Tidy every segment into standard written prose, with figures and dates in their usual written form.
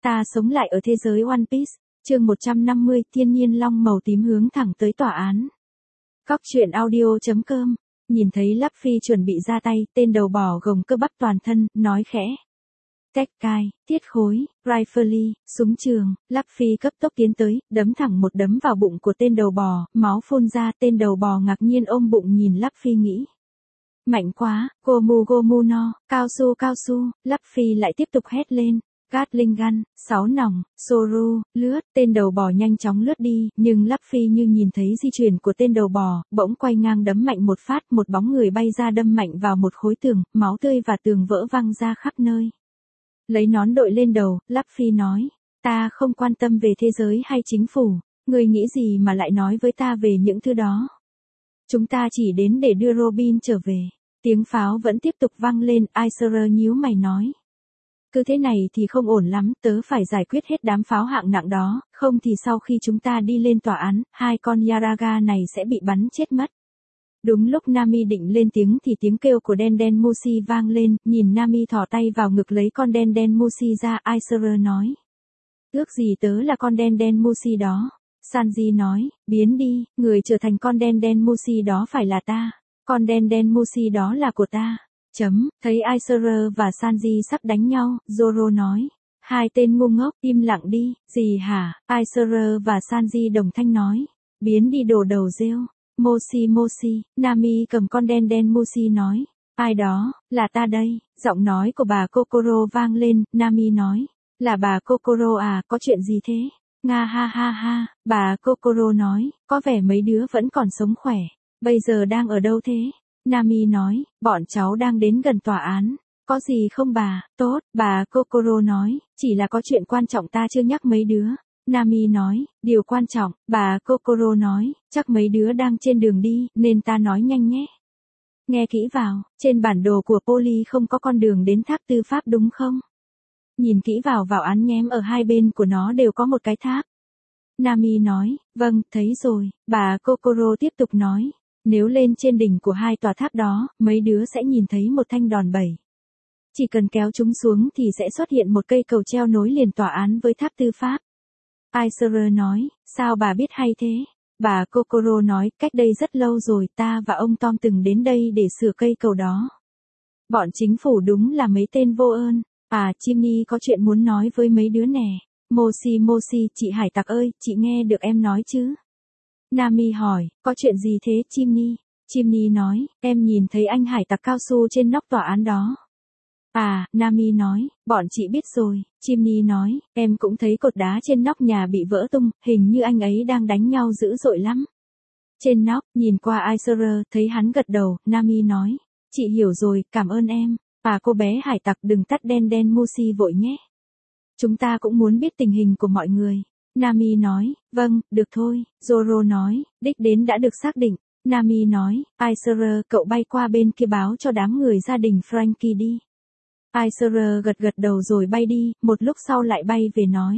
Ta sống lại ở thế giới One Piece, chương 150, thiên nhiên long màu tím hướng thẳng tới tòa án. Cóc truyện audio.com, nhìn thấy Luffy chuẩn bị ra tay, tên đầu bò gồng cơ bắp toàn thân, nói khẽ. Tech cai, thiết khối, rifle, súng trường, Luffy cấp tốc tiến tới, đấm thẳng một đấm vào bụng của tên đầu bò, máu phun ra, tên đầu bò ngạc nhiên ôm bụng nhìn Luffy nghĩ. Mạnh quá, Gomu no, cao su, Luffy lại tiếp tục hét lên. Gatling gun, 6 nòng, Soru, lướt, tên đầu bò nhanh chóng lướt đi, nhưng Luffy như nhìn thấy di chuyển của tên đầu bò, bỗng quay ngang đấm mạnh một phát, một bóng người bay ra đâm mạnh vào một khối tường, máu tươi và tường vỡ văng ra khắp nơi. Lấy nón đội lên đầu, Luffy nói, ta không quan tâm về thế giới hay chính phủ, người nghĩ gì mà lại nói với ta về những thứ đó. Chúng ta chỉ đến để đưa Robin trở về. Tiếng pháo vẫn tiếp tục vang lên, Aiser nhíu mày nói. Cứ thế này thì không ổn lắm, tớ phải giải quyết hết đám pháo hạng nặng đó, không thì sau khi chúng ta đi lên tòa án, hai con Yaraga này sẽ bị bắn chết mất. Đúng lúc Nami định lên tiếng thì tiếng kêu của Den Mushi vang lên, nhìn Nami thò tay vào ngực lấy con Den Mushi ra, Aiser nói. Ước gì tớ là con Den Mushi đó. Sanji nói, biến đi, người trở thành con Den Mushi đó phải là ta, con Den Mushi đó là của ta. Thấy Aiser và Sanji sắp đánh nhau, Zoro nói. Hai tên ngu ngốc, im lặng đi, gì hả? Aiser và Sanji đồng thanh nói. Biến đi đồ đầu rêu. Moshi, Nami cầm con Den Mushi nói. Ai đó, là ta đây, giọng nói của bà Kokoro vang lên, Nami nói. Là bà Kokoro à, có chuyện gì thế? Nga ha, bà Kokoro nói, có vẻ mấy đứa vẫn còn sống khỏe, bây giờ đang ở đâu thế? Nami nói, bọn cháu đang đến gần tòa án. Có gì không bà? Tốt, bà Kokoro nói, chỉ là có chuyện quan trọng ta chưa nhắc mấy đứa. Nami nói, điều quan trọng, bà Kokoro nói, chắc mấy đứa đang trên đường đi, nên ta nói nhanh nhé. Nghe kỹ vào, trên bản đồ của Poli không có con đường đến tháp tư pháp đúng không? Nhìn kỹ vào án nhém ở hai bên của nó đều có một cái tháp. Nami nói, vâng, thấy rồi, bà Kokoro tiếp tục nói. Nếu lên trên đỉnh của hai tòa tháp đó, mấy đứa sẽ nhìn thấy một thanh đòn bẩy. Chỉ cần kéo chúng xuống thì sẽ xuất hiện một cây cầu treo nối liền tòa án với tháp tư pháp. Aiser nói, sao bà biết hay thế? Bà Kokoro nói, cách đây rất lâu rồi ta và ông Tom từng đến đây để sửa cây cầu đó. Bọn chính phủ đúng là mấy tên vô ơn. À, Chimney có chuyện muốn nói với mấy đứa nè. Moshi, chị hải tặc ơi, chị nghe được em nói chứ? Nami hỏi, có chuyện gì thế Chimney? Chimney nói, em nhìn thấy anh hải tặc cao su trên nóc tòa án đó. À, Nami nói, bọn chị biết rồi. Chimney nói, em cũng thấy cột đá trên nóc nhà bị vỡ tung, hình như anh ấy đang đánh nhau dữ dội lắm. Trên nóc, nhìn qua Aiser, thấy hắn gật đầu, Nami nói, chị hiểu rồi, cảm ơn em. À cô bé hải tặc đừng tắt Den Mushi vội nhé. Chúng ta cũng muốn biết tình hình của mọi người. Nami nói, vâng, được thôi. Zoro nói, đích đến đã được xác định. Nami nói, Aiser, cậu bay qua bên kia báo cho đám người gia đình Franky đi. Aiser gật đầu rồi bay đi, một lúc sau lại bay về nói.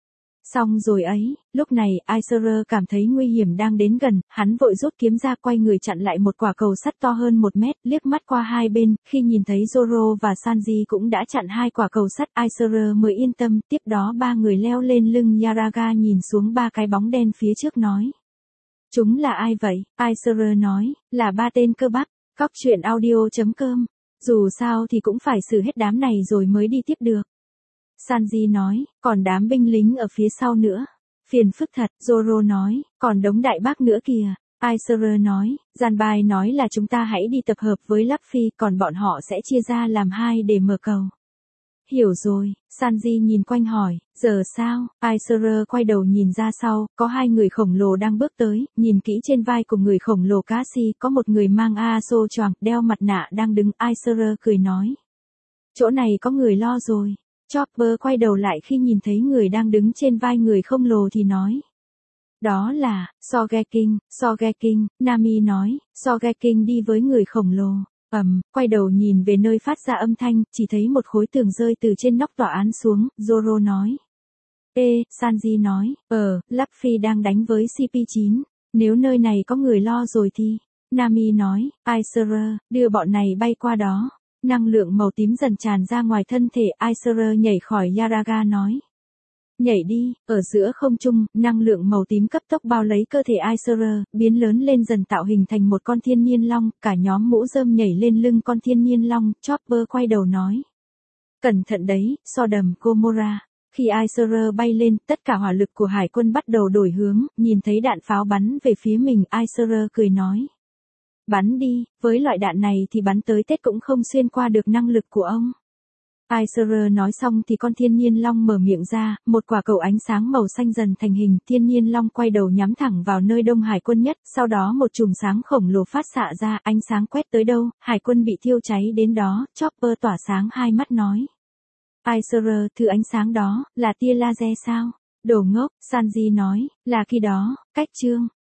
Xong rồi ấy, lúc này Aiser cảm thấy nguy hiểm đang đến gần, hắn vội rút kiếm ra quay người chặn lại một quả cầu sắt to hơn 1 mét, liếc mắt qua hai bên, khi nhìn thấy Zoro và Sanji cũng đã chặn hai quả cầu sắt, Aiser mới yên tâm, tiếp đó ba người leo lên lưng Yaraga nhìn xuống ba cái bóng đen phía trước nói. Chúng là ai vậy? Aiser nói, là ba tên cơ bắp, cóc truyện audio.com, dù sao thì cũng phải xử hết đám này rồi mới đi tiếp được. Sanji nói, còn đám binh lính ở phía sau nữa. Phiền phức thật, Zoro nói, còn đống đại bác nữa kìa. Aiser nói, Janbai nói là chúng ta hãy đi tập hợp với Luffy, còn bọn họ sẽ chia ra làm hai để mở cầu. Hiểu rồi, Sanji nhìn quanh hỏi, giờ sao? Aiser quay đầu nhìn ra sau, có hai người khổng lồ đang bước tới, nhìn kỹ trên vai của người khổng lồ Cassie, có một người mang Aso choàng, đeo mặt nạ đang đứng, Aiser cười nói. Chỗ này có người lo rồi. Chopper quay đầu lại khi nhìn thấy người đang đứng trên vai người khổng lồ thì nói. Đó là, Sogeking, Nami nói, Sogeking đi với người khổng lồ. Quay đầu nhìn về nơi phát ra âm thanh, chỉ thấy một khối tường rơi từ trên nóc tòa án xuống, Zoro nói. Sanji nói, Luffy đang đánh với CP9, nếu nơi này có người lo rồi thì. Nami nói, Aiser, đưa bọn này bay qua đó. Năng lượng màu tím dần tràn ra ngoài thân thể, Aiser nhảy khỏi Yaraga nói. Nhảy đi, ở giữa không trung, năng lượng màu tím cấp tốc bao lấy cơ thể Aesir, biến lớn lên dần tạo hình thành một con thiên nhiên long, cả nhóm mũ rơm nhảy lên lưng con thiên nhiên long, Chopper quay đầu nói. Cẩn thận đấy, Sodom Gomorrah. Khi Aesir bay lên, tất cả hỏa lực của hải quân bắt đầu đổi hướng, nhìn thấy đạn pháo bắn về phía mình, Aesir cười nói. Bắn đi, với loại đạn này thì bắn tới Tết cũng không xuyên qua được năng lực của ông. Aesir nói xong thì con thiên nhiên long mở miệng ra, một quả cầu ánh sáng màu xanh dần thành hình, thiên nhiên long quay đầu nhắm thẳng vào nơi đông hải quân nhất, sau đó một chùm sáng khổng lồ phát xạ ra, ánh sáng quét tới đâu, hải quân bị thiêu cháy đến đó, Chopper tỏa sáng hai mắt nói. Aesir, thứ ánh sáng đó, là tia laser sao? Đồ ngốc, Sanji nói, là khi đó, cách chương.